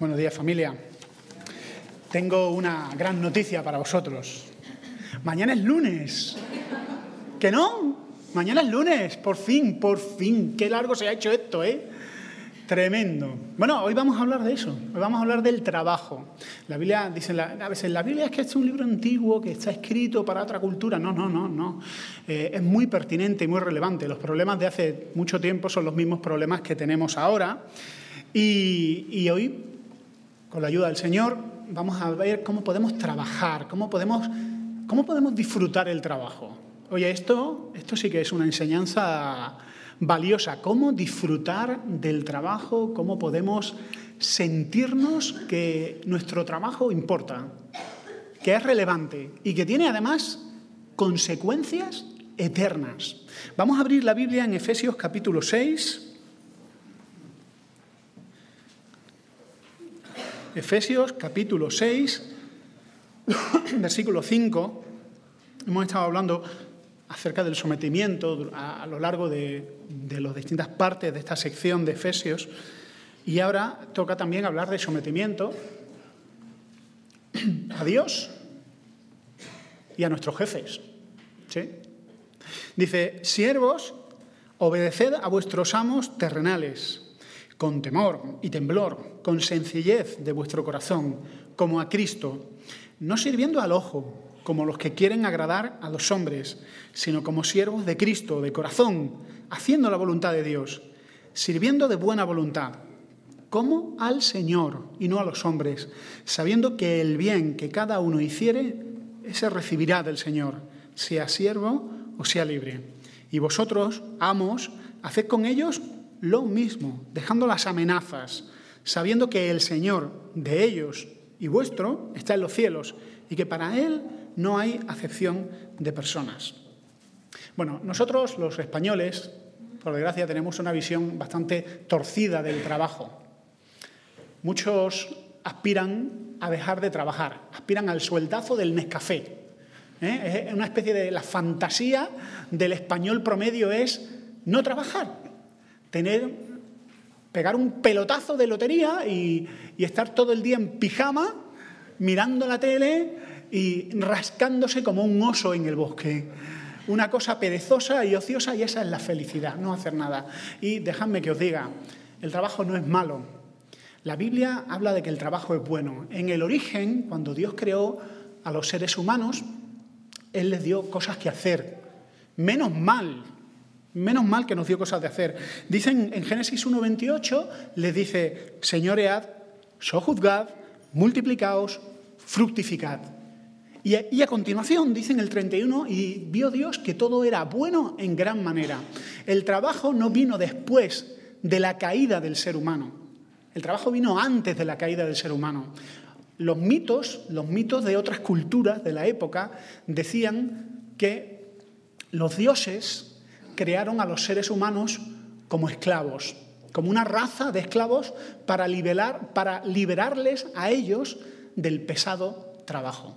Buenos días, familia. Tengo una gran noticia para vosotros. Mañana es lunes. ¿Que no? Mañana es lunes. Por fin. Qué largo se ha hecho esto, ¿eh? Tremendo. Bueno, hoy vamos a hablar de eso. Hoy vamos a hablar del trabajo. La Biblia, dicen a veces, la Biblia es que es un libro antiguo que está escrito para otra cultura. No. Es muy pertinente y muy relevante. Los problemas de hace mucho tiempo son los mismos problemas que tenemos ahora. Y hoy, con la ayuda del Señor, vamos a ver cómo podemos trabajar, cómo podemos disfrutar el trabajo. Oye, esto sí que es una enseñanza valiosa. Cómo disfrutar del trabajo, cómo podemos sentirnos que nuestro trabajo importa, que es relevante y que tiene además consecuencias eternas. Vamos a abrir la Biblia en Efesios capítulo 6. Efesios capítulo 6, versículo 5. Hemos estado hablando acerca del sometimiento a lo largo de las distintas partes de esta sección de Efesios. Y ahora toca también hablar de sometimiento a Dios y a nuestros jefes. ¿Sí? Dice: siervos, obedeced a vuestros amos terrenales, con temor y temblor, con sencillez de vuestro corazón, como a Cristo, no sirviendo al ojo, como los que quieren agradar a los hombres, sino como siervos de Cristo, de corazón, haciendo la voluntad de Dios, sirviendo de buena voluntad, como al Señor y no a los hombres, sabiendo que el bien que cada uno hiciere, ese recibirá del Señor, sea siervo o sea libre. Y vosotros, amos, haced con ellos lo mismo, dejando las amenazas, sabiendo que el Señor de ellos y vuestro está en los cielos y que para Él no hay acepción de personas. Bueno, nosotros los españoles, por desgracia, tenemos una visión bastante torcida del trabajo. Muchos aspiran a dejar de trabajar, aspiran al sueldazo del Nescafé. Es una especie de la fantasía del español promedio es no trabajar. Pegar un pelotazo de lotería y estar todo el día en pijama, mirando la tele y rascándose como un oso en el bosque. Una cosa perezosa y ociosa, y esa es la felicidad, no hacer nada. Y dejadme que os diga, el trabajo no es malo. La Biblia habla de que el trabajo es bueno. En el origen, cuando Dios creó a los seres humanos, Él les dio cosas que hacer. Menos mal que nos dio cosas de hacer. Dicen en Génesis 1:28, les dice: señoread, sojuzgad, multiplicaos, fructificad. Y a continuación dicen el 31, y vio Dios que todo era bueno en gran manera. El trabajo no vino después de la caída del ser humano. El trabajo vino antes de la caída del ser humano. Los mitos de otras culturas de la época decían que los dioses crearon a los seres humanos como esclavos, como una raza de esclavos para liberarles a ellos del pesado trabajo.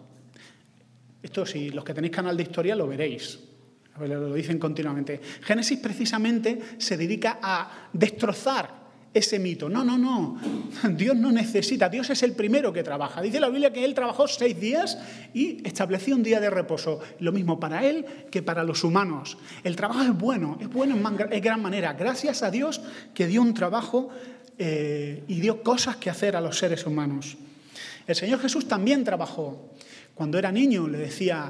Esto, si los que tenéis canal de historia lo veréis, lo dicen continuamente. Génesis precisamente se dedica a destrozar ese mito. No. Dios no necesita. Dios es el primero que trabaja. Dice la Biblia que Él trabajó 6 días y estableció un día de reposo. Lo mismo para Él que para los humanos. El trabajo es bueno en gran manera. Gracias a Dios que dio un trabajo y dio cosas que hacer a los seres humanos. El Señor Jesús también trabajó. Cuando era niño le decía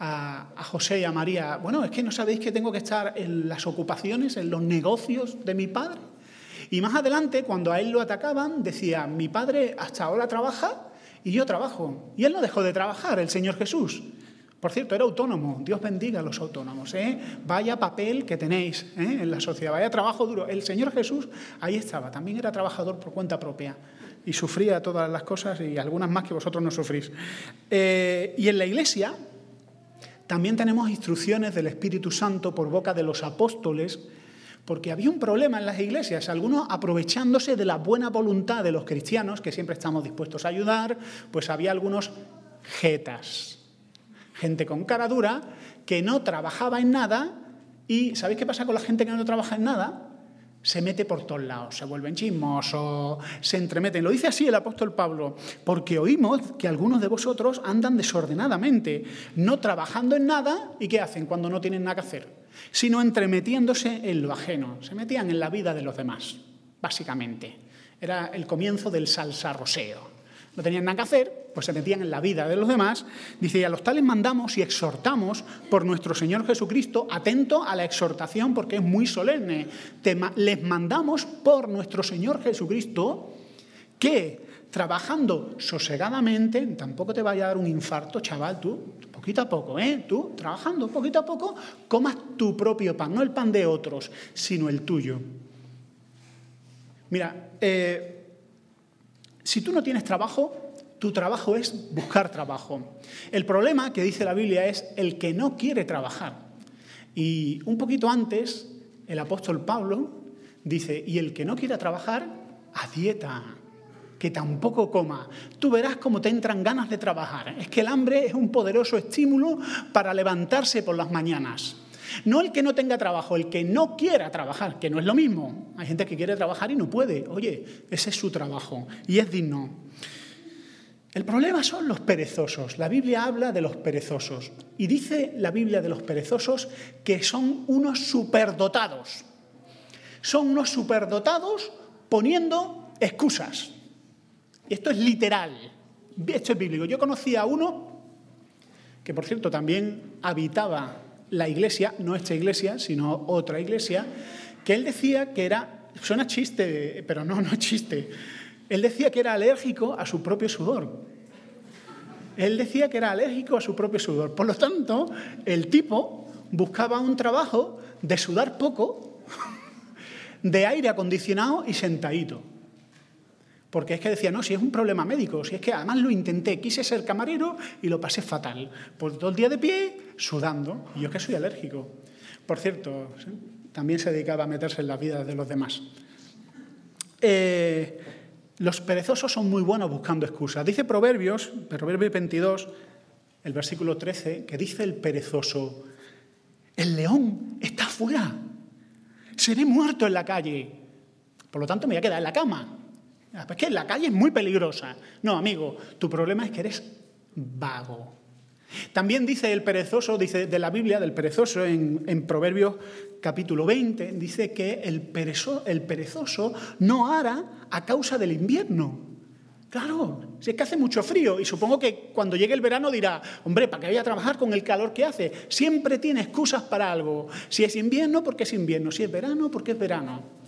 a José y a María: bueno, es que no sabéis que tengo que estar en las ocupaciones, en los negocios de mi padre. Y más adelante, cuando a él lo atacaban, decía: mi padre hasta ahora trabaja y yo trabajo. Y él no dejó de trabajar, el Señor Jesús. Por cierto, era autónomo. Dios bendiga a los autónomos. Vaya papel que tenéis en la sociedad, vaya trabajo duro. El Señor Jesús ahí estaba. También era trabajador por cuenta propia y sufría todas las cosas y algunas más que vosotros no sufrís. Y en la Iglesia también tenemos instrucciones del Espíritu Santo por boca de los apóstoles, porque había un problema en las iglesias, algunos aprovechándose de la buena voluntad de los cristianos, que siempre estamos dispuestos a ayudar, pues había algunos jetas, gente con cara dura, que no trabajaba en nada. ¿Y sabéis qué pasa con la gente que no trabaja en nada? se mete por todos lados, se vuelven chismosos, se entremeten. Lo dice así el apóstol Pablo, porque oímos que algunos de vosotros andan desordenadamente, no trabajando en nada, ¿y qué hacen cuando no tienen nada que hacer? Sino entremetiéndose en lo ajeno, se metían en la vida de los demás, básicamente. Era el comienzo del salsarroseo. No tenían nada que hacer, pues se metían en la vida de los demás. Dice, y a los tales mandamos y exhortamos por nuestro Señor Jesucristo, atento a la exhortación porque es muy solemne. Les mandamos por nuestro Señor Jesucristo que, trabajando sosegadamente, tampoco te vaya a dar un infarto, chaval, tú, poquito a poco, tú, trabajando poquito a poco, comas tu propio pan, no el pan de otros, sino el tuyo. Mira, si tú no tienes trabajo, tu trabajo es buscar trabajo. El problema que dice la Biblia es el que no quiere trabajar. Y un poquito antes, el apóstol Pablo dice, y el que no quiera trabajar, a dieta, que tampoco coma. Tú verás cómo te entran ganas de trabajar. Es que el hambre es un poderoso estímulo para levantarse por las mañanas. No el que no tenga trabajo, el que no quiera trabajar, que no es lo mismo. Hay gente que quiere trabajar y no puede. Oye, ese es su trabajo y es digno. El problema son los perezosos. La Biblia habla de los perezosos. Y dice la Biblia de los perezosos que son unos superdotados. Son unos superdotados poniendo excusas. Y esto es literal. Esto es bíblico. Yo conocí a uno que, por cierto, también habitaba la iglesia, no esta iglesia, sino otra iglesia, que él decía que era, suena chiste, pero no es chiste, él decía que era alérgico a su propio sudor. Él decía que era alérgico a su propio sudor. Por lo tanto, el tipo buscaba un trabajo de sudar poco, de aire acondicionado y sentadito. Porque es que decía, no, si es un problema médico, si es que además lo intenté, quise ser camarero y lo pasé fatal. Pues todo el día de pie, sudando, y yo es que soy alérgico. Por cierto, también se dedicaba a meterse en las vidas de los demás. Los perezosos son muy buenos buscando excusas. Dice Proverbios 22, el versículo 13, que dice el perezoso, el león está afuera, seré muerto en la calle, por lo tanto me voy a quedar en la cama. Es que la calle es muy peligrosa. No, amigo, tu problema es que eres vago. También dice el perezoso, dice de la Biblia, del perezoso, en Proverbios capítulo 20, dice que el perezoso no ara a causa del invierno. Claro, si es que hace mucho frío y supongo que cuando llegue el verano dirá, hombre, ¿para qué voy a trabajar con el calor que hace? Siempre tiene excusas para algo. Si es invierno, porque es invierno. Si es verano, porque es verano.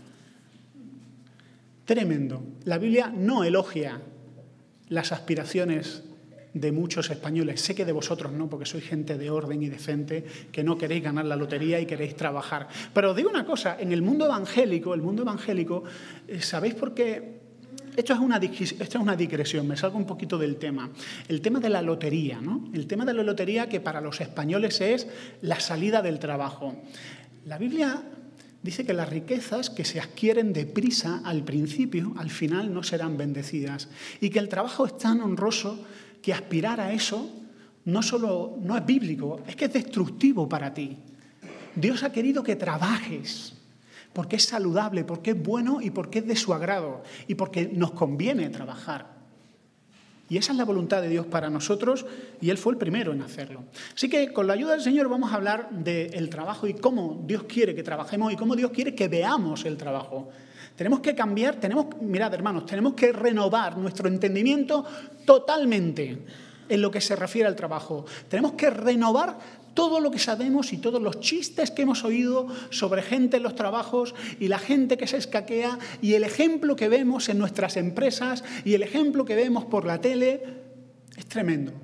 Tremendo. La Biblia no elogia las aspiraciones de muchos españoles. Sé que de vosotros no, porque sois gente de orden y decente, que no queréis ganar la lotería y queréis trabajar. Pero os digo una cosa, en el mundo evangélico, ¿sabéis por qué? Esto es una digresión, me salgo un poquito del tema. El tema de la lotería, ¿no? El tema de la lotería que para los españoles es la salida del trabajo. La Biblia dice que las riquezas que se adquieren deprisa al principio, al final no serán bendecidas. Y que el trabajo es tan honroso que aspirar a eso no es bíblico, es que es destructivo para ti. Dios ha querido que trabajes, porque es saludable, porque es bueno y porque es de su agrado y porque nos conviene trabajar. Y esa es la voluntad de Dios para nosotros y Él fue el primero en hacerlo. Así que con la ayuda del Señor vamos a hablar del trabajo y cómo Dios quiere que trabajemos y cómo Dios quiere que veamos el trabajo. Tenemos que cambiar, mirad hermanos, tenemos que renovar nuestro entendimiento totalmente en lo que se refiere al trabajo. Tenemos que renovar todo lo que sabemos y todos los chistes que hemos oído sobre gente en los trabajos y la gente que se escaquea y el ejemplo que vemos en nuestras empresas y el ejemplo que vemos por la tele es tremendo.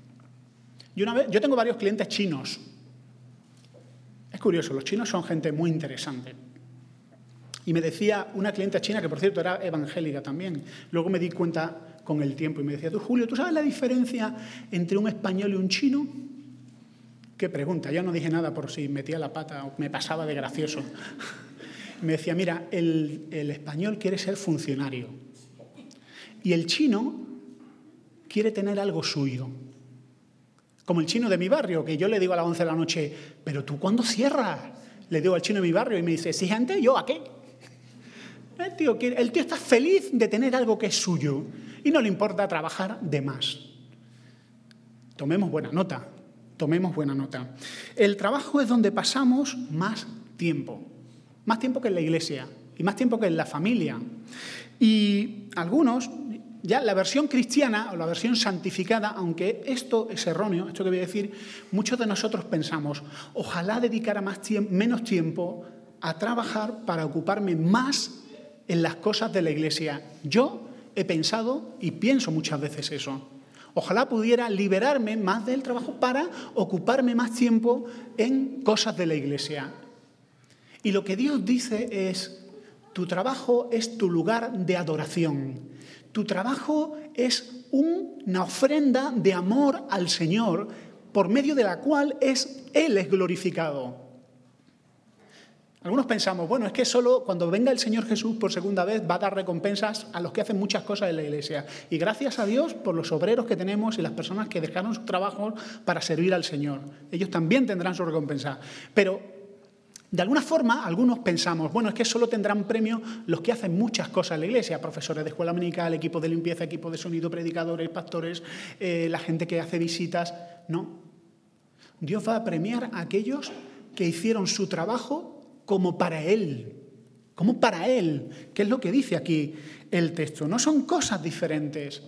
Yo tengo varios clientes chinos. Es curioso, los chinos son gente muy interesante. Y me decía una clienta china, que por cierto era evangélica también, luego me di cuenta con el tiempo y me decía, Julio, ¿tú sabes la diferencia entre un español y un chino? ¿Qué pregunta? Yo no dije nada por si metía la pata o me pasaba de gracioso. Me decía, mira, el español quiere ser funcionario y el chino quiere tener algo suyo. Como el chino de mi barrio, que yo le digo a las 11 de la noche, ¿pero tú cuándo cierras? Le digo al chino de mi barrio y me dice, sí, gente, ¿yo a qué? El tío está feliz de tener algo que es suyo y no le importa trabajar de más. Tomemos buena nota. El trabajo es donde pasamos más tiempo que en la iglesia y más tiempo que en la familia. Y algunos, ya la versión cristiana o la versión santificada, aunque esto es erróneo, esto que voy a decir, muchos de nosotros pensamos, ojalá dedicara menos tiempo a trabajar para ocuparme más en las cosas de la iglesia. Yo he pensado y pienso muchas veces eso. Ojalá pudiera liberarme más del trabajo para ocuparme más tiempo en cosas de la iglesia. Y lo que Dios dice es, tu trabajo es tu lugar de adoración. Tu trabajo es una ofrenda de amor al Señor por medio de la cual Él es glorificado. Algunos pensamos, bueno, es que solo cuando venga el Señor Jesús por segunda vez va a dar recompensas a los que hacen muchas cosas en la iglesia. Y gracias a Dios por los obreros que tenemos y las personas que dejaron sus trabajos para servir al Señor. Ellos también tendrán su recompensa. Pero de alguna forma, algunos pensamos, bueno, es que solo tendrán premio los que hacen muchas cosas en la iglesia, profesores de escuela dominical, equipos de limpieza, equipos de sonido, predicadores, pastores, la gente que hace visitas. No. Dios va a premiar a aquellos que hicieron su trabajo como para Él, que es lo que dice aquí el texto. No son cosas diferentes.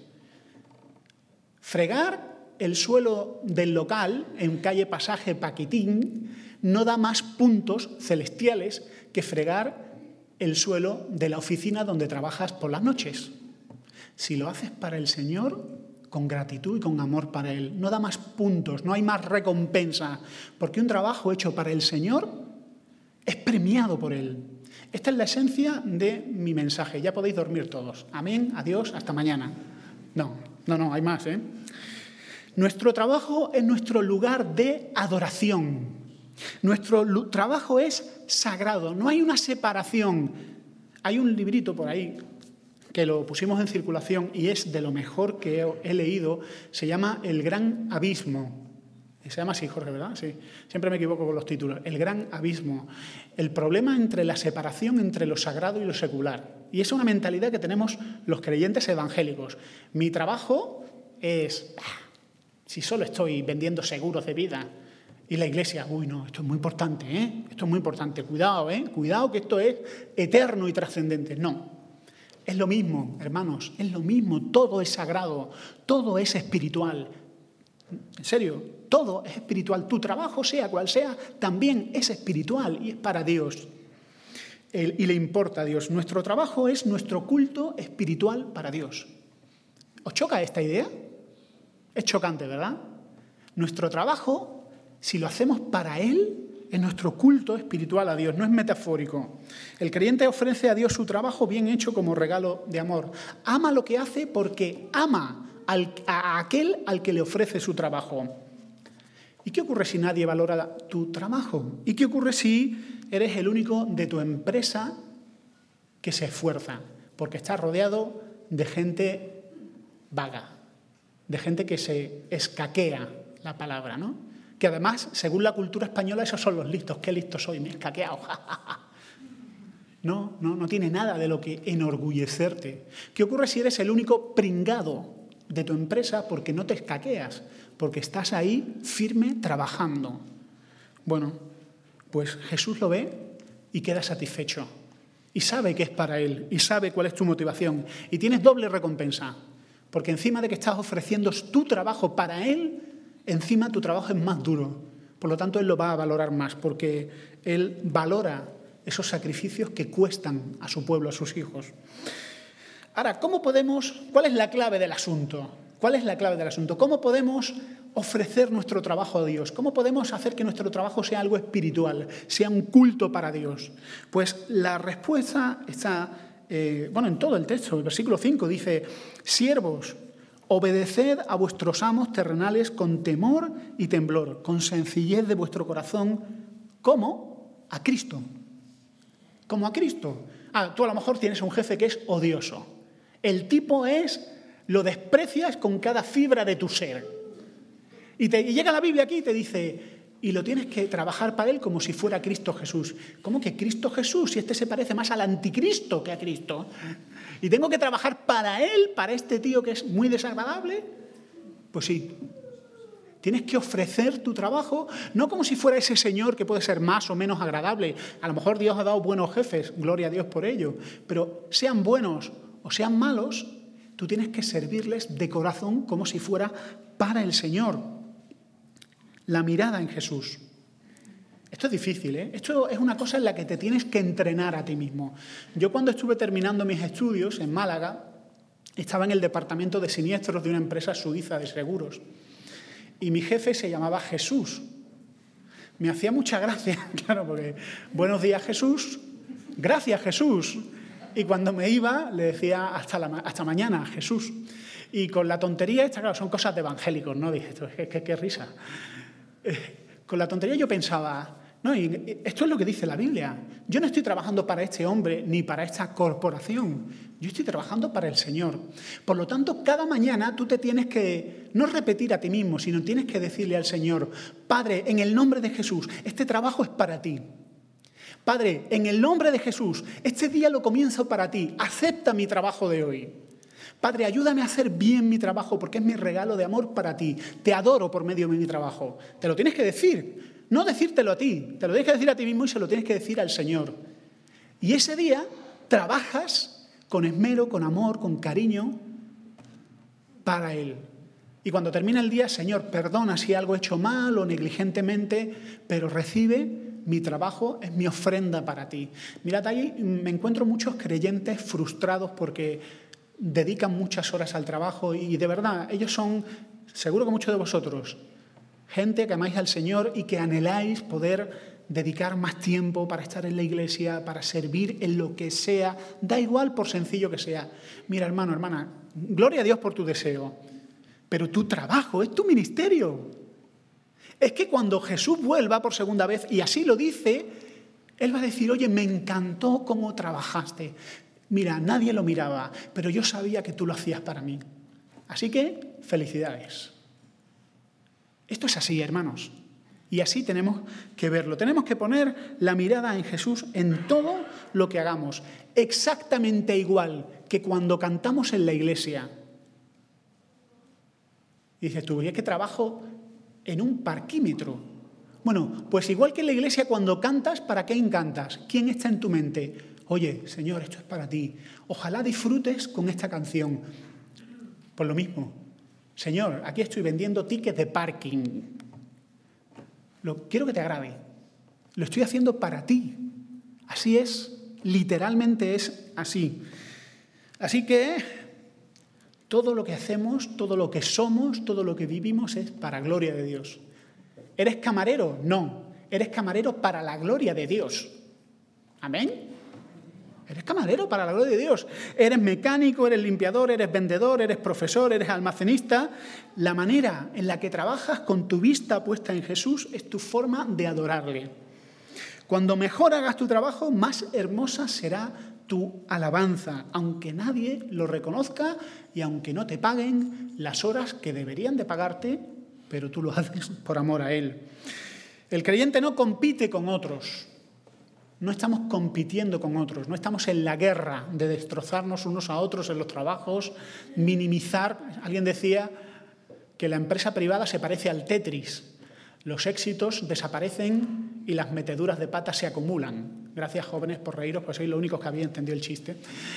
Fregar el suelo del local en calle Pasaje Paquitín no da más puntos celestiales que fregar el suelo de la oficina donde trabajas por las noches. Si lo haces para el Señor, con gratitud y con amor para Él, no da más puntos, no hay más recompensa, porque un trabajo hecho para el Señor es premiado por Él. Esta es la esencia de mi mensaje. Ya podéis dormir todos. Amén, adiós, hasta mañana. No, hay más, ¿eh? Nuestro trabajo es nuestro lugar de adoración. Nuestro trabajo es sagrado, no hay una separación. Hay un librito por ahí que lo pusimos en circulación y es de lo mejor que he leído. Se llama El Gran Abismo. Se llama así, Jorge, ¿verdad? Sí. Siempre me equivoco con los títulos. El Gran Abismo. El problema entre la separación entre lo sagrado y lo secular. Y es una mentalidad que tenemos los creyentes evangélicos. Mi trabajo es, si solo estoy vendiendo seguros de vida. Y la iglesia, uy, no, esto es muy importante, ¿eh? Esto es muy importante. Cuidado, ¿eh? Cuidado que esto es eterno y trascendente. No. Es lo mismo, hermanos, es lo mismo. Todo es sagrado, todo es espiritual. En serio, todo es espiritual. Tu trabajo, sea cual sea, también es espiritual y es para Dios. Y le importa a Dios. Nuestro trabajo es nuestro culto espiritual para Dios. ¿Os choca esta idea? Es chocante, ¿verdad? Nuestro trabajo, si lo hacemos para Él, es nuestro culto espiritual a Dios, no es metafórico. El creyente ofrece a Dios su trabajo bien hecho como regalo de amor. Ama lo que hace porque ama a aquel al que le ofrece su trabajo. ¿Y qué ocurre si nadie valora tu trabajo? ¿Y qué ocurre si eres el único de tu empresa que se esfuerza? Porque estás rodeado de gente vaga, de gente que se escaquea la palabra, ¿no? Que además, según la cultura española, esos son los listos. ¡Qué listo soy! Me he escaqueado. No tiene nada de lo que enorgullecerte. ¿Qué ocurre si eres el único pringado de tu empresa porque no te escaqueas? Porque estás ahí firme trabajando. Bueno, pues Jesús lo ve y queda satisfecho. Y sabe que es para Él. Y sabe cuál es tu motivación. Y tienes doble recompensa. Porque encima de que estás ofreciendo tu trabajo para Él, encima tu trabajo es más duro. Por lo tanto, Él lo va a valorar más. Porque Él valora esos sacrificios que cuestan a su pueblo, a sus hijos. Ahora, ¿cuál es la clave del asunto? ¿Cuál es la clave del asunto? ¿Cómo podemos ofrecer nuestro trabajo a Dios? ¿Cómo podemos hacer que nuestro trabajo sea algo espiritual, sea un culto para Dios? Pues la respuesta está, en todo el texto. El versículo 5 dice, siervos, obedeced a vuestros amos terrenales con temor y temblor, con sencillez de vuestro corazón, como a Cristo. Como a Cristo. Tú a lo mejor tienes un jefe que es odioso. El tipo lo desprecias con cada fibra de tu ser. Y llega la Biblia aquí y te dice, y lo tienes que trabajar para Él como si fuera Cristo Jesús. ¿Cómo que Cristo Jesús? Si este se parece más al anticristo que a Cristo. ¿Y tengo que trabajar para Él, para este tío que es muy desagradable? Pues sí. Tienes que ofrecer tu trabajo, no como si fuera ese señor que puede ser más o menos agradable. A lo mejor Dios ha dado buenos jefes, gloria a Dios por ello. Pero sean buenos o sean malos, tú tienes que servirles de corazón como si fuera para el Señor. La mirada en Jesús. Esto es difícil, ¿eh? Esto es una cosa en la que te tienes que entrenar a ti mismo. Yo cuando estuve terminando mis estudios en Málaga, estaba en el departamento de siniestros de una empresa suiza de seguros. Y mi jefe se llamaba Jesús. Me hacía mucha gracia, claro, porque buenos días Jesús, gracias Jesús. Y cuando me iba le decía hasta mañana Jesús. Y con la tontería esta, claro, son cosas de evangélicos, ¿no? Dije, esto es que qué risa. Con la tontería yo pensaba, no, y esto es lo que dice la Biblia. Yo no estoy trabajando para este hombre ni para esta corporación. Yo estoy trabajando para el Señor. Por lo tanto, cada mañana tú te tienes que no repetir a ti mismo, sino tienes que decirle al Señor, Padre, en el nombre de Jesús, este trabajo es para ti. Padre, en el nombre de Jesús, este día lo comienzo para ti. Acepta mi trabajo de hoy. Padre, ayúdame a hacer bien mi trabajo porque es mi regalo de amor para ti. Te adoro por medio de mi trabajo. Te lo tienes que decir, no decírtelo a ti. Te lo tienes que decir a ti mismo y se lo tienes que decir al Señor. Y ese día trabajas con esmero, con amor, con cariño para Él. Y cuando termina el día, Señor, perdona si algo he hecho mal o negligentemente, pero recibe mi trabajo, es mi ofrenda para ti. Mirad, ahí me encuentro muchos creyentes frustrados porque dedican muchas horas al trabajo y de verdad, ellos son, seguro que muchos de vosotros, gente que amáis al Señor y que anheláis poder dedicar más tiempo para estar en la iglesia, para servir en lo que sea, da igual por sencillo que sea. Mira, hermano, hermana, gloria a Dios por tu deseo, pero tu trabajo es tu ministerio. Es que cuando Jesús vuelva por segunda vez, y así lo dice, Él va a decir, oye, me encantó cómo trabajaste. Mira, nadie lo miraba, pero yo sabía que tú lo hacías para mí. Así que, felicidades. Esto es así, hermanos. Y así tenemos que verlo. Tenemos que poner la mirada en Jesús en todo lo que hagamos. Exactamente igual que cuando cantamos en la iglesia. Y dices tú, ¿y es que trabajo en un parquímetro? Bueno, pues igual que en la iglesia cuando cantas, ¿para qué cantas? ¿Quién está en tu mente? Oye, Señor, esto es para ti. Ojalá disfrutes con esta canción. Por lo mismo, Señor, aquí estoy vendiendo tickets de parking. Quiero que te agrade. Lo estoy haciendo para ti. Así es, literalmente es así. Así que todo lo que hacemos, todo lo que somos, todo lo que vivimos es para gloria de Dios. ¿Eres camarero? No. Eres camarero para la gloria de Dios. ¿Amén? Eres camarero para la gloria de Dios. Eres mecánico, eres limpiador, eres vendedor, eres profesor, eres almacenista. La manera en la que trabajas con tu vista puesta en Jesús es tu forma de adorarle. Cuando mejor hagas tu trabajo, más hermosa será tu alabanza, aunque nadie lo reconozca y aunque no te paguen las horas que deberían de pagarte, pero tú lo haces por amor a Él. El creyente no compite con otros. No estamos compitiendo con otros, no estamos en la guerra de destrozarnos unos a otros en los trabajos, minimizar. Alguien decía que la empresa privada se parece al Tetris. Los éxitos desaparecen y las meteduras de pata se acumulan. Gracias, jóvenes, por reíros, pues sois los únicos que habéis entendido el chiste.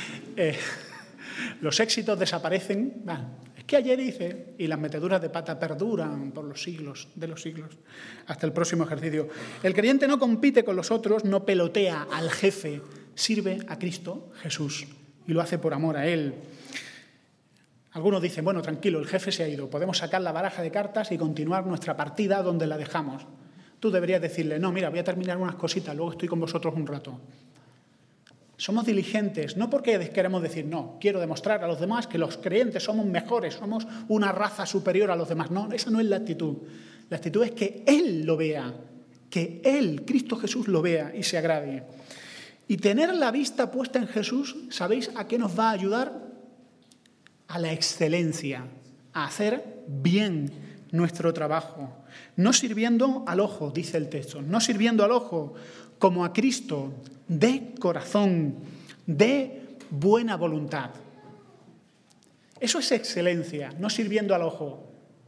Los éxitos desaparecen, es que ayer hice, y las meteduras de pata perduran por los siglos de los siglos, hasta el próximo ejercicio. El creyente no compite con los otros, no pelotea al jefe, sirve a Cristo Jesús y lo hace por amor a Él. Algunos dicen, bueno, tranquilo, el jefe se ha ido, podemos sacar la baraja de cartas y continuar nuestra partida donde la dejamos. Tú deberías decirle, no, mira, voy a terminar unas cositas, luego estoy con vosotros un rato. Somos diligentes, no porque queremos decir, no, quiero demostrar a los demás que los creyentes somos mejores, somos una raza superior a los demás. No, esa no es la actitud. La actitud es que Él lo vea, que Él, Cristo Jesús, lo vea y se agrade. Y tener la vista puesta en Jesús, ¿sabéis a qué nos va a ayudar? A la excelencia, a hacer bien nuestro trabajo, no sirviendo al ojo, dice el texto, no sirviendo al ojo como a Cristo, de corazón, de buena voluntad. Eso es excelencia, no sirviendo al ojo.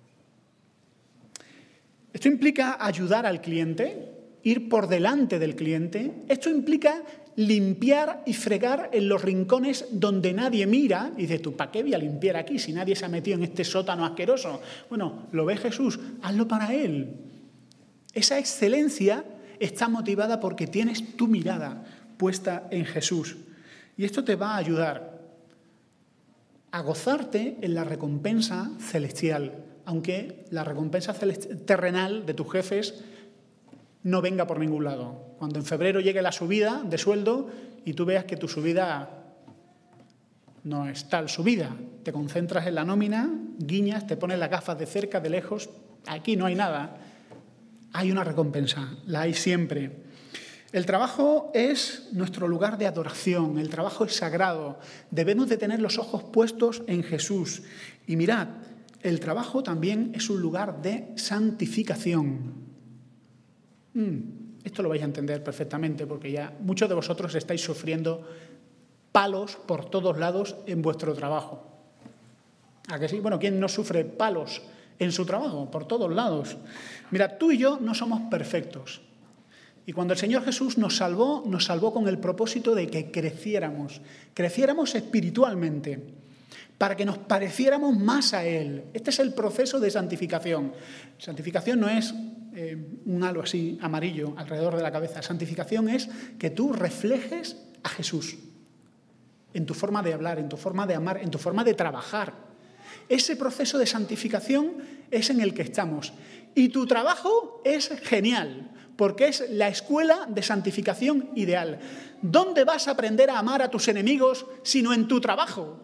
Esto implica ayudar al cliente, ir por delante del cliente. Esto implica limpiar y fregar en los rincones donde nadie mira. Y dices tú, ¿para qué voy a limpiar aquí si nadie se ha metido en este sótano asqueroso? Bueno, lo ve Jesús, hazlo para Él. Esa excelencia está motivada porque tienes tu mirada puesta en Jesús. Y esto te va a ayudar a gozarte en la recompensa celestial, aunque la recompensa terrenal de tus jefes no venga por ningún lado. Cuando en febrero llegue la subida de sueldo y tú veas que tu subida no es tal subida, te concentras en la nómina, guiñas, te pones las gafas de cerca, de lejos, aquí no hay nada. Hay una recompensa, la hay siempre. El trabajo es nuestro lugar de adoración, el trabajo es sagrado. Debemos de tener los ojos puestos en Jesús. Y mirad, el trabajo también es un lugar de santificación. Esto lo vais a entender perfectamente porque ya muchos de vosotros estáis sufriendo palos por todos lados en vuestro trabajo. ¿A que sí? Bueno, ¿quién no sufre palos en su trabajo? Por todos lados. Mira, tú y yo no somos perfectos. Y cuando el Señor Jesús nos salvó con el propósito de que creciéramos espiritualmente, para que nos pareciéramos más a Él. Este es el proceso de santificación. Santificación no es un halo así amarillo alrededor de la cabeza. Santificación es que tú reflejes a Jesús en tu forma de hablar, en tu forma de amar, en tu forma de trabajar. Ese proceso de santificación es en el que estamos. Y tu trabajo es genial, porque es la escuela de santificación ideal. ¿Dónde vas a aprender a amar a tus enemigos sino en tu trabajo?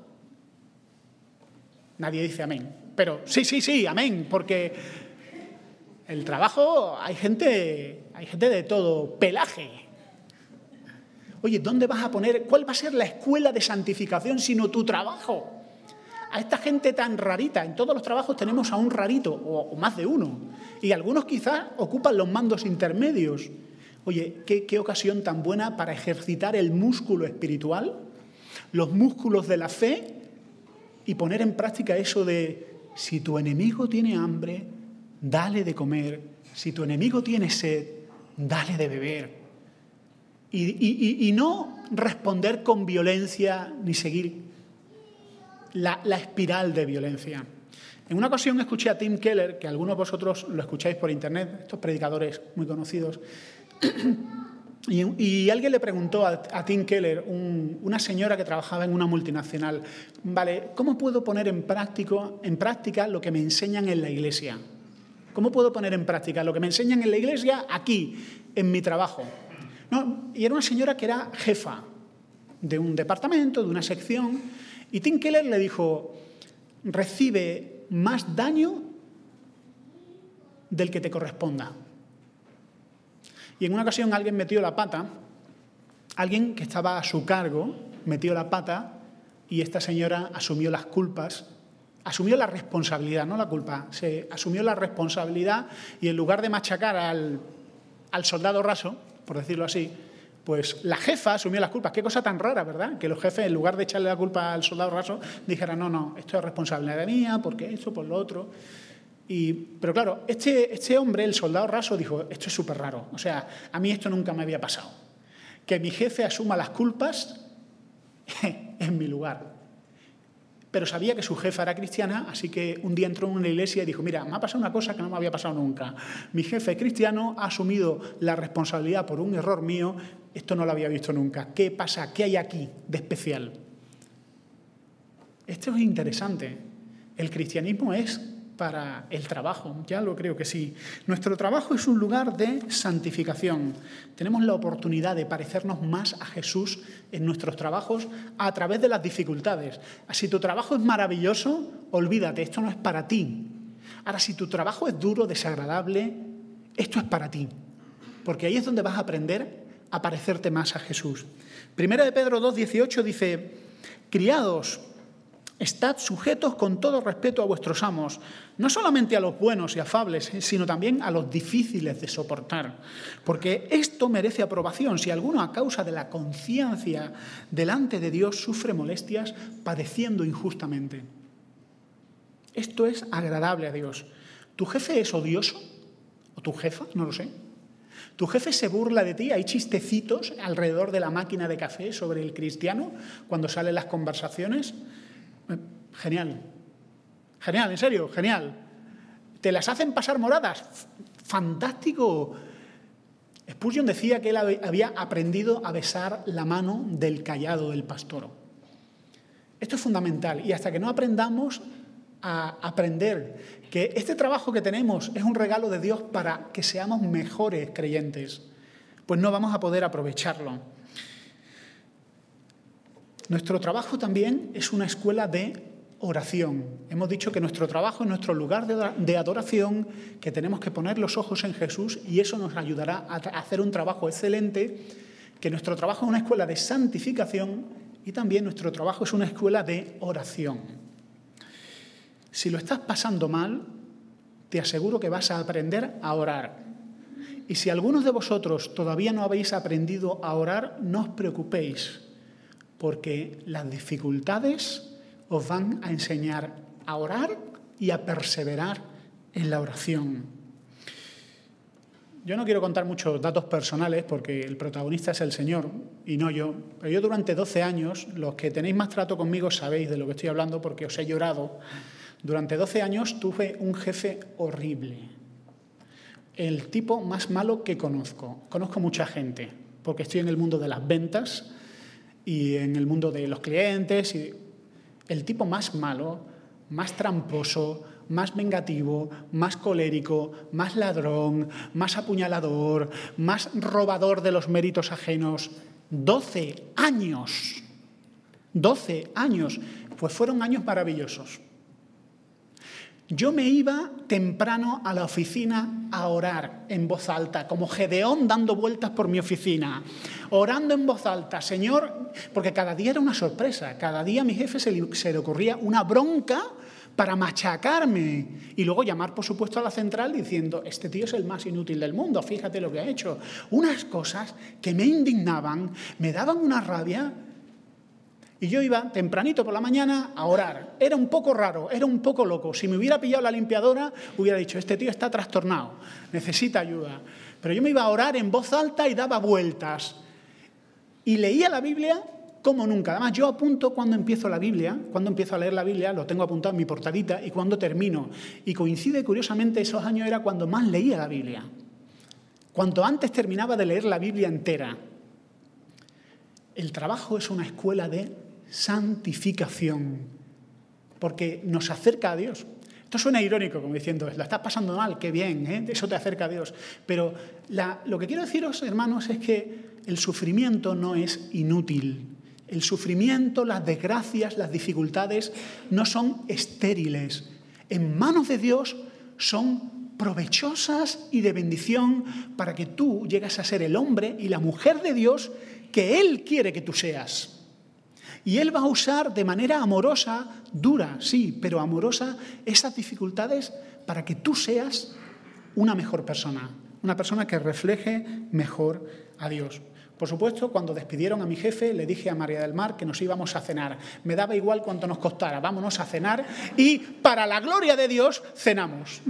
Nadie dice amén, pero sí, amén, porque el trabajo hay gente de todo pelaje. Oye, ¿dónde vas a poner, cuál va a ser la escuela de santificación sino tu trabajo? A esta gente tan rarita, en todos los trabajos tenemos a un rarito, o más de uno, y algunos quizás ocupan los mandos intermedios. Oye, ¿qué ocasión tan buena para ejercitar el músculo espiritual, los músculos de la fe, y poner en práctica eso de, si tu enemigo tiene hambre, dale de comer. Si tu enemigo tiene sed, dale de beber. Y no responder con violencia ni seguir la espiral de violencia. En una ocasión escuché a Tim Keller, que algunos de vosotros lo escucháis por internet, estos predicadores muy conocidos, y alguien le preguntó a Tim Keller, una señora que trabajaba en una multinacional, vale, ¿cómo puedo poner en práctica lo que me enseñan en la iglesia? ¿Cómo puedo poner en práctica lo que me enseñan en la iglesia aquí, en mi trabajo? No, y era una señora que era jefa de un departamento, de una sección, y Tim Keller le dijo, recibe más daño del que te corresponda. Y en una ocasión alguien metió la pata, alguien que estaba a su cargo metió la pata y esta señora asumió las culpas, asumió la responsabilidad, no la culpa, se asumió la responsabilidad y en lugar de machacar al soldado raso, por decirlo así, pues la jefa asumió las culpas. Qué cosa tan rara, ¿verdad? Que los jefes, en lugar de echarle la culpa al soldado raso, dijeran, no, esto es responsabilidad mía, porque esto, por lo otro. Pero claro, este hombre, el soldado raso, dijo, esto es súper raro. O sea, a mí esto nunca me había pasado. Que mi jefe asuma las culpas en mi lugar. Pero sabía que su jefa era cristiana, así que un día entró en una iglesia y dijo, mira, me ha pasado una cosa que no me había pasado nunca. Mi jefe cristiano ha asumido la responsabilidad por un error mío, esto no lo había visto nunca. ¿Qué pasa? ¿Qué hay aquí de especial? Esto es interesante. El cristianismo es para el trabajo, ya lo creo que sí. Nuestro trabajo es un lugar de santificación. Tenemos la oportunidad de parecernos más a Jesús en nuestros trabajos a través de las dificultades. Si tu trabajo es maravilloso, olvídate, esto no es para ti. Ahora, si tu trabajo es duro, desagradable, esto es para ti. Porque ahí es donde vas a aprender a parecerte más a Jesús. Primera de Pedro 2:18 dice, criados, Estad sujetos con todo respeto a vuestros amos, no solamente a los buenos y afables, sino también a los difíciles de soportar, porque esto merece aprobación si alguno a causa de la conciencia delante de Dios sufre molestias padeciendo injustamente. Esto es agradable a Dios. ¿Tu jefe es odioso? ¿O tu jefa? No lo sé. ¿Tu jefe se burla de ti? ¿Hay chistecitos alrededor de la máquina de café sobre el cristiano cuando salen las conversaciones? Genial. Genial, en serio, genial. ¿Te las hacen pasar moradas? Fantástico. Spurgeon decía que él había aprendido a besar la mano del cayado del pastor. Esto es fundamental. Y hasta que no aprendamos a aprender que este trabajo que tenemos es un regalo de Dios para que seamos mejores creyentes, pues no vamos a poder aprovecharlo. Nuestro trabajo también es una escuela de oración. Hemos dicho que nuestro trabajo es nuestro lugar de adoración, que tenemos que poner los ojos en Jesús y eso nos ayudará a hacer un trabajo excelente, que nuestro trabajo es una escuela de santificación y también nuestro trabajo es una escuela de oración. Si lo estás pasando mal, te aseguro que vas a aprender a orar. Y si algunos de vosotros todavía no habéis aprendido a orar, no os preocupéis, porque las dificultades os van a enseñar a orar y a perseverar en la oración. Yo no quiero contar muchos datos personales porque el protagonista es el Señor y no yo. Pero yo durante 12 años, los que tenéis más trato conmigo sabéis de lo que estoy hablando porque os he llorado. Durante 12 años tuve un jefe horrible. El tipo más malo que conozco. Conozco mucha gente porque estoy en el mundo de las ventas y en el mundo de los clientes. Y el tipo más malo, más tramposo, más vengativo, más colérico, más ladrón, más apuñalador, más robador de los méritos ajenos. 12 años. 12 años. Pues fueron años maravillosos. Yo me iba temprano a la oficina a orar en voz alta, como Gedeón dando vueltas por mi oficina, orando en voz alta, Señor, porque cada día era una sorpresa, cada día a mi jefe se le ocurría una bronca para machacarme y luego llamar, por supuesto, a la central diciendo, este tío es el más inútil del mundo, fíjate lo que ha hecho. Unas cosas que me indignaban, me daban una rabia. Y yo iba tempranito por la mañana a orar. Era un poco raro, era un poco loco. Si me hubiera pillado la limpiadora, hubiera dicho, este tío está trastornado, necesita ayuda. Pero yo me iba a orar en voz alta y daba vueltas. Y leía la Biblia como nunca. Además, yo apunto cuando empiezo la Biblia, cuando empiezo a leer la Biblia, lo tengo apuntado en mi portadita, y cuando termino. Y coincide, curiosamente, esos años era cuando más leía la Biblia. Cuanto antes terminaba de leer la Biblia entera. El trabajo es una escuela de santificación, porque nos acerca a Dios. Esto suena irónico, como diciendo, la estás pasando mal, qué bien, eso te acerca a Dios. Pero lo que quiero deciros, hermanos, es que el sufrimiento no es inútil. El sufrimiento, las desgracias, las dificultades no son estériles. En manos de Dios son provechosas y de bendición para que tú llegues a ser el hombre y la mujer de Dios que Él quiere que tú seas. Y Él va a usar de manera amorosa, dura, sí, pero amorosa, esas dificultades para que tú seas una mejor persona, una persona que refleje mejor a Dios. Por supuesto, cuando despidieron a mi jefe, le dije a María del Mar que nos íbamos a cenar. Me daba igual cuánto nos costara, vámonos a cenar y, para la gloria de Dios, cenamos.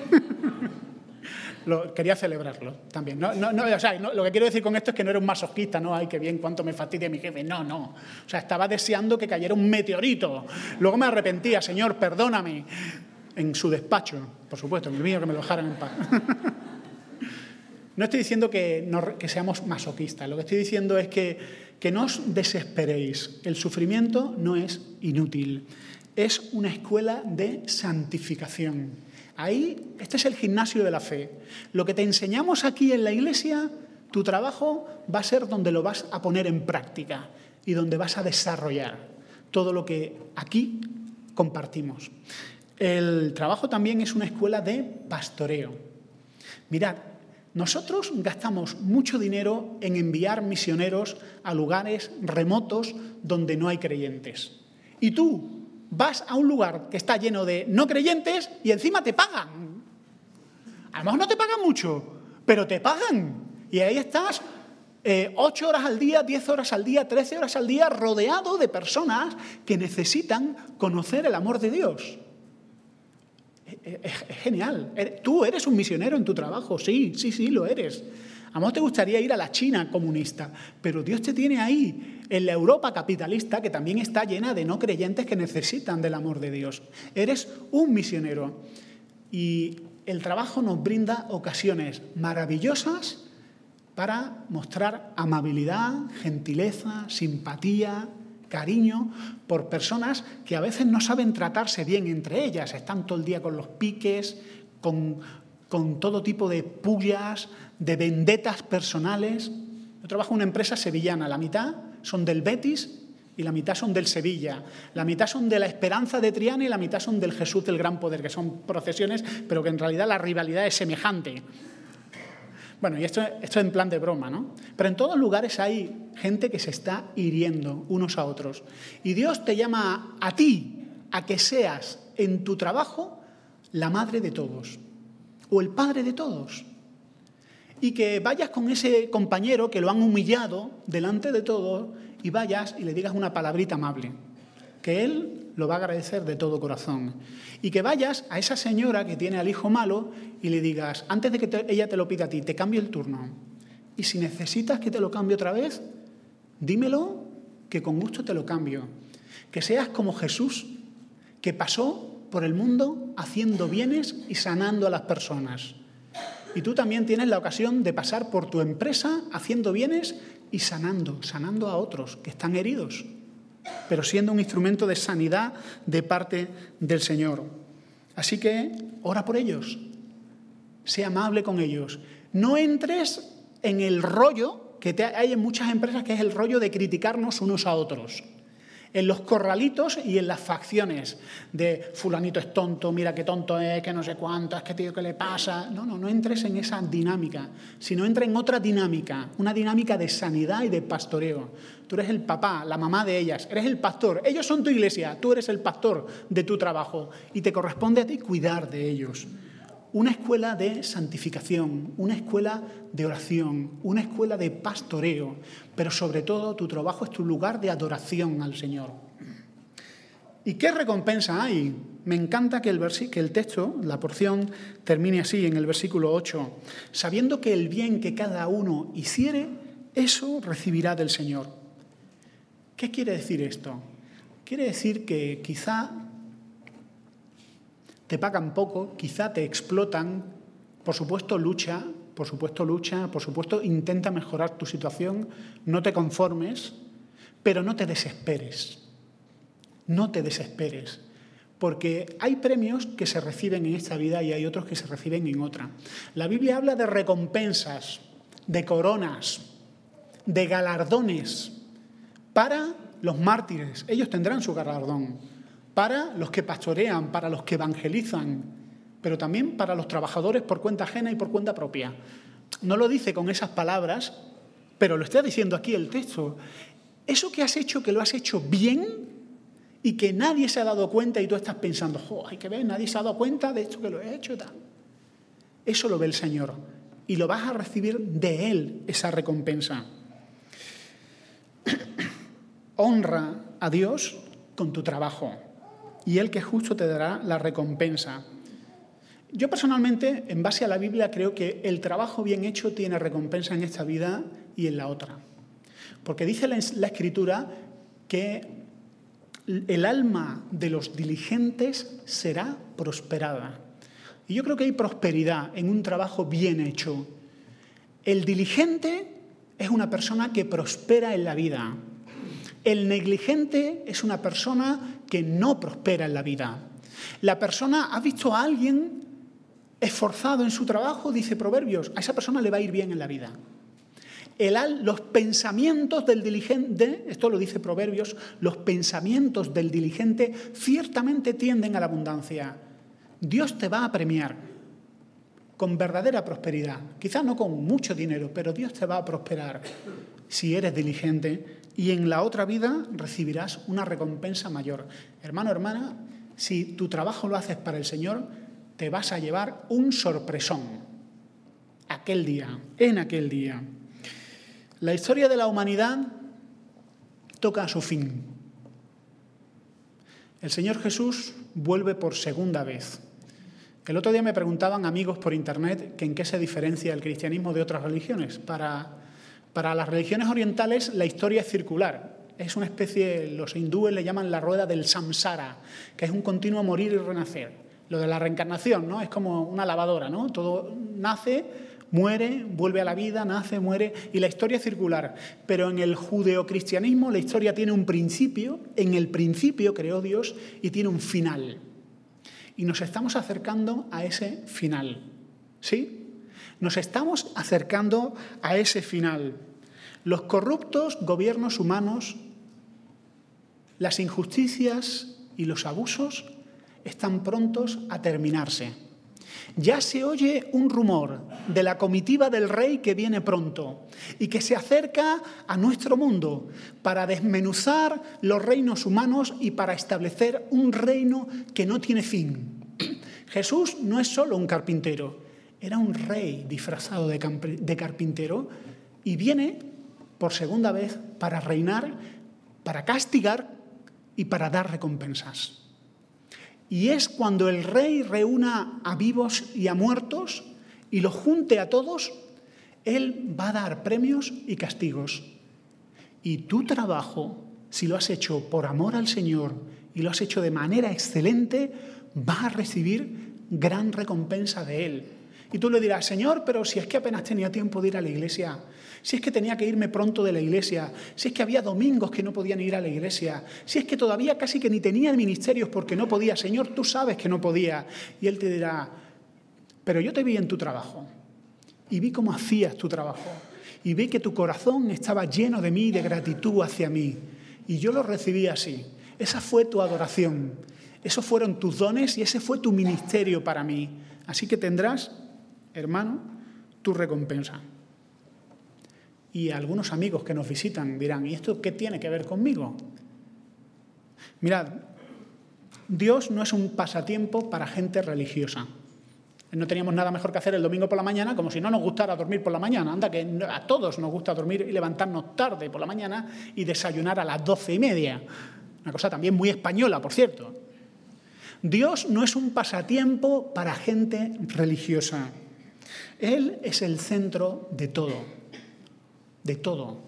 Quería celebrarlo también. Lo que quiero decir con esto es que no era un masoquista, no, ay, qué bien, cuánto me fastidia mi jefe. No. O sea, estaba deseando que cayera un meteorito. Luego me arrepentía, Señor, perdóname. En su despacho, por supuesto, en el mío, que me lo dejaran en paz. No estoy diciendo que seamos masoquistas. Lo que estoy diciendo es que no os desesperéis. El sufrimiento no es inútil. Es una escuela de santificación. Ahí, este es el gimnasio de la fe. Lo que te enseñamos aquí en la iglesia, tu trabajo va a ser donde lo vas a poner en práctica y donde vas a desarrollar todo lo que aquí compartimos. El trabajo también es una escuela de pastoreo. Mirad, nosotros gastamos mucho dinero en enviar misioneros a lugares remotos donde no hay creyentes. Y tú, vas a un lugar que está lleno de no creyentes y encima te pagan. A lo mejor no te pagan mucho, pero te pagan. Y ahí estás 8 horas al día, 10 horas al día, 13 horas al día, rodeado de personas que necesitan conocer el amor de Dios. Es genial. Tú eres un misionero en tu trabajo, sí, lo eres. A lo mejor te gustaría ir a la China comunista, pero Dios te tiene ahí, en la Europa capitalista, que también está llena de no creyentes que necesitan del amor de Dios. Eres un misionero. Y el trabajo nos brinda ocasiones maravillosas para mostrar amabilidad, gentileza, simpatía, cariño por personas que a veces no saben tratarse bien entre ellas. Están todo el día con los piques, con todo tipo de pullas, de vendetas personales. Yo trabajo en una empresa sevillana, la mitad son del Betis y la mitad son del Sevilla. La mitad son de la Esperanza de Triana y la mitad son del Jesús del Gran Poder, que son procesiones, pero que en realidad la rivalidad es semejante. Bueno, y esto en plan de broma, ¿no? Pero en todos lugares hay gente que se está hiriendo unos a otros. Y Dios te llama a ti a que seas en tu trabajo la madre de todos o el padre de todos. Y que vayas con ese compañero que lo han humillado delante de todos y vayas y le digas una palabrita amable, que él lo va a agradecer de todo corazón. Y que vayas a esa señora que tiene al hijo malo y le digas, antes de que ella te lo pida a ti, te cambio el turno. Y si necesitas que te lo cambie otra vez, dímelo, que con gusto te lo cambio. Que seas como Jesús, que pasó por el mundo haciendo bienes y sanando a las personas. Y tú también tienes la ocasión de pasar por tu empresa haciendo bienes y sanando a otros que están heridos, pero siendo un instrumento de sanidad de parte del Señor. Así que ora por ellos, sé amable con ellos. No entres en el rollo que hay en muchas empresas, que es el rollo de criticarnos unos a otros. En los corralitos y en las facciones de fulanito es tonto, mira qué tonto es, que no sé cuánto, es que tío, ¿qué le pasa? No entres en esa dinámica, sino entra en otra dinámica, una dinámica de sanidad y de pastoreo. Tú eres el papá, la mamá de ellas, eres el pastor, ellos son tu iglesia, tú eres el pastor de tu trabajo y te corresponde a ti cuidar de ellos. Una escuela de santificación, una escuela de oración, una escuela de pastoreo, pero sobre todo tu trabajo es tu lugar de adoración al Señor. ¿Y qué recompensa hay? Me encanta que el texto, la porción, termine así en el versículo 8. Sabiendo que el bien que cada uno hiciere, eso recibirá del Señor. ¿Qué quiere decir esto? Quiere decir que quizá te pagan poco, quizá te explotan, por supuesto lucha, por supuesto intenta mejorar tu situación, no te conformes, pero no te desesperes. No te desesperes, porque hay premios que se reciben en esta vida y hay otros que se reciben en otra. La Biblia habla de recompensas, de coronas, de galardones para los mártires. Ellos tendrán su galardón. Para los que pastorean, para los que evangelizan, pero también para los trabajadores por cuenta ajena y por cuenta propia. No lo dice con esas palabras, pero lo está diciendo aquí el texto. Eso que has hecho, que lo has hecho bien y que nadie se ha dado cuenta y tú estás pensando, hay que ver, nadie se ha dado cuenta de esto que lo he hecho y tal. Eso lo ve el Señor y lo vas a recibir de Él, esa recompensa. Honra a Dios con tu trabajo. Y Él que justo te dará la recompensa. Yo personalmente, en base a la Biblia, creo que el trabajo bien hecho tiene recompensa en esta vida y en la otra. Porque dice la Escritura que el alma de los diligentes será prosperada. Y yo creo que hay prosperidad en un trabajo bien hecho. El diligente es una persona que prospera en la vida. El negligente es una persona que no prospera en la vida. La persona, ¿ha visto a alguien esforzado en su trabajo? Dice Proverbios, a esa persona le va a ir bien en la vida. Los pensamientos del diligente, esto lo dice Proverbios, los pensamientos del diligente ciertamente tienden a la abundancia. Dios te va a premiar con verdadera prosperidad. Quizás no con mucho dinero, pero Dios te va a prosperar si eres diligente y en la otra vida recibirás una recompensa mayor. Hermano, hermana, si tu trabajo lo haces para el Señor, te vas a llevar un sorpresón en aquel día. La historia de la humanidad toca a su fin. El Señor Jesús vuelve por segunda vez. El otro día me preguntaban amigos por internet que en qué se diferencia el cristianismo de otras religiones. Para las religiones orientales la historia es circular. Es una especie, los hindúes le llaman la rueda del samsara, que es un continuo morir y renacer. Lo de la reencarnación, ¿no? Es como una lavadora, ¿no? Todo nace, muere, vuelve a la vida, nace, muere, y la historia es circular. Pero en el judeocristianismo la historia tiene un principio, en el principio creó Dios, y tiene un final. Y nos estamos acercando a ese final, ¿sí? Nos estamos acercando a ese final. Los corruptos gobiernos humanos, las injusticias y los abusos están prontos a terminarse. Ya se oye un rumor de la comitiva del rey que viene pronto y que se acerca a nuestro mundo para desmenuzar los reinos humanos y para establecer un reino que no tiene fin. Jesús no es solo un carpintero, era un rey disfrazado de carpintero y viene por segunda vez para reinar, para castigar y para dar recompensas. Y es cuando el rey reúna a vivos y a muertos y los junte a todos, él va a dar premios y castigos. Y tu trabajo, si lo has hecho por amor al Señor y lo has hecho de manera excelente, vas a recibir gran recompensa de él. Y tú le dirás, Señor, pero si es que apenas tenía tiempo de ir a la iglesia, si es que tenía que irme pronto de la iglesia, si es que había domingos que no podían ir a la iglesia, si es que todavía casi que ni tenía ministerios porque no podía, Señor, tú sabes que no podía. Y él te dirá, pero yo te vi en tu trabajo y vi cómo hacías tu trabajo y vi que tu corazón estaba lleno de mí y de gratitud hacia mí. Y yo lo recibí así. Esa fue tu adoración, esos fueron tus dones y ese fue tu ministerio para mí. Así que tendrás, hermano, tu recompensa. Y algunos amigos que nos visitan dirán, ¿y esto qué tiene que ver conmigo? Mirad, Dios no es un pasatiempo para gente religiosa. No teníamos nada mejor que hacer el domingo por la mañana, como si no nos gustara dormir por la mañana. Anda, que a todos nos gusta dormir y levantarnos tarde por la mañana y desayunar a las 12:30. Una cosa también muy española, por cierto. Dios no es un pasatiempo para gente religiosa. Él es el centro de todo. De todo.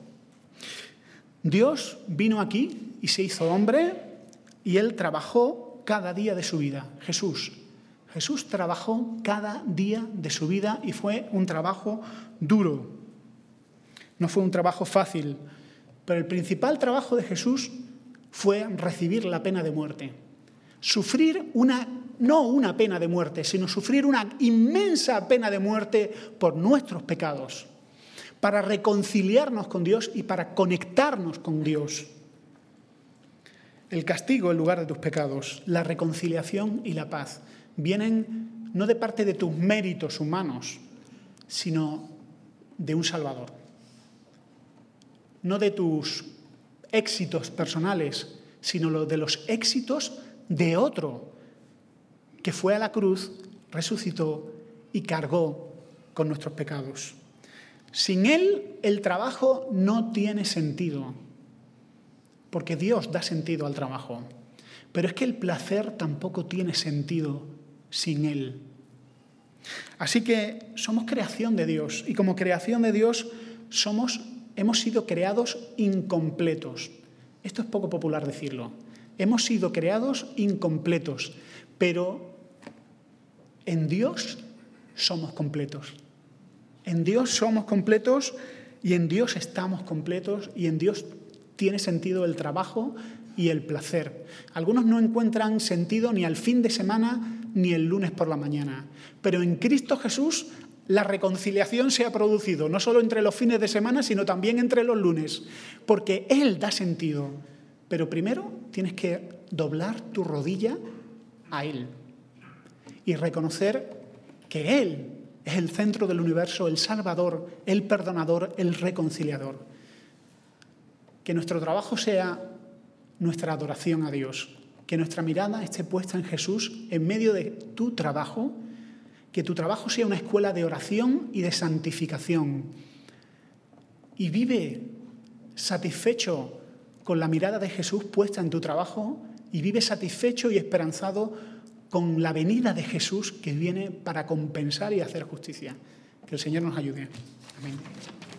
Dios vino aquí y se hizo hombre y Él trabajó cada día de su vida. Jesús trabajó cada día de su vida y fue un trabajo duro. No fue un trabajo fácil, pero el principal trabajo de Jesús fue recibir la pena de muerte. Sufrir no una pena de muerte, sino sufrir una inmensa pena de muerte por nuestros pecados, para reconciliarnos con Dios y para conectarnos con Dios. El castigo en lugar de tus pecados, la reconciliación y la paz vienen no de parte de tus méritos humanos, sino de un Salvador. No de tus éxitos personales, sino de los éxitos de otro que fue a la cruz, resucitó y cargó con nuestros pecados. Sin Él, el trabajo no tiene sentido, porque Dios da sentido al trabajo. Pero es que el placer tampoco tiene sentido sin Él. Así que somos creación de Dios, y como creación de Dios hemos sido creados incompletos. Esto es poco popular decirlo. Hemos sido creados incompletos, pero en Dios somos completos. En Dios somos completos y en Dios estamos completos y en Dios tiene sentido el trabajo y el placer. Algunos no encuentran sentido ni al fin de semana ni el lunes por la mañana, pero en Cristo Jesús la reconciliación se ha producido, no solo entre los fines de semana, sino también entre los lunes, porque Él da sentido. Pero primero tienes que doblar tu rodilla a Él y reconocer que Él es el centro del universo, el Salvador, el perdonador, el reconciliador. que nuestro trabajo sea nuestra adoración a Dios, que nuestra mirada esté puesta en Jesús en medio de tu trabajo, que tu trabajo sea una escuela de oración y de santificación. Y vive satisfecho con la mirada de Jesús puesta en tu trabajo y vive satisfecho y esperanzado con la venida de Jesús que viene para compensar y hacer justicia. Que el Señor nos ayude. Amén.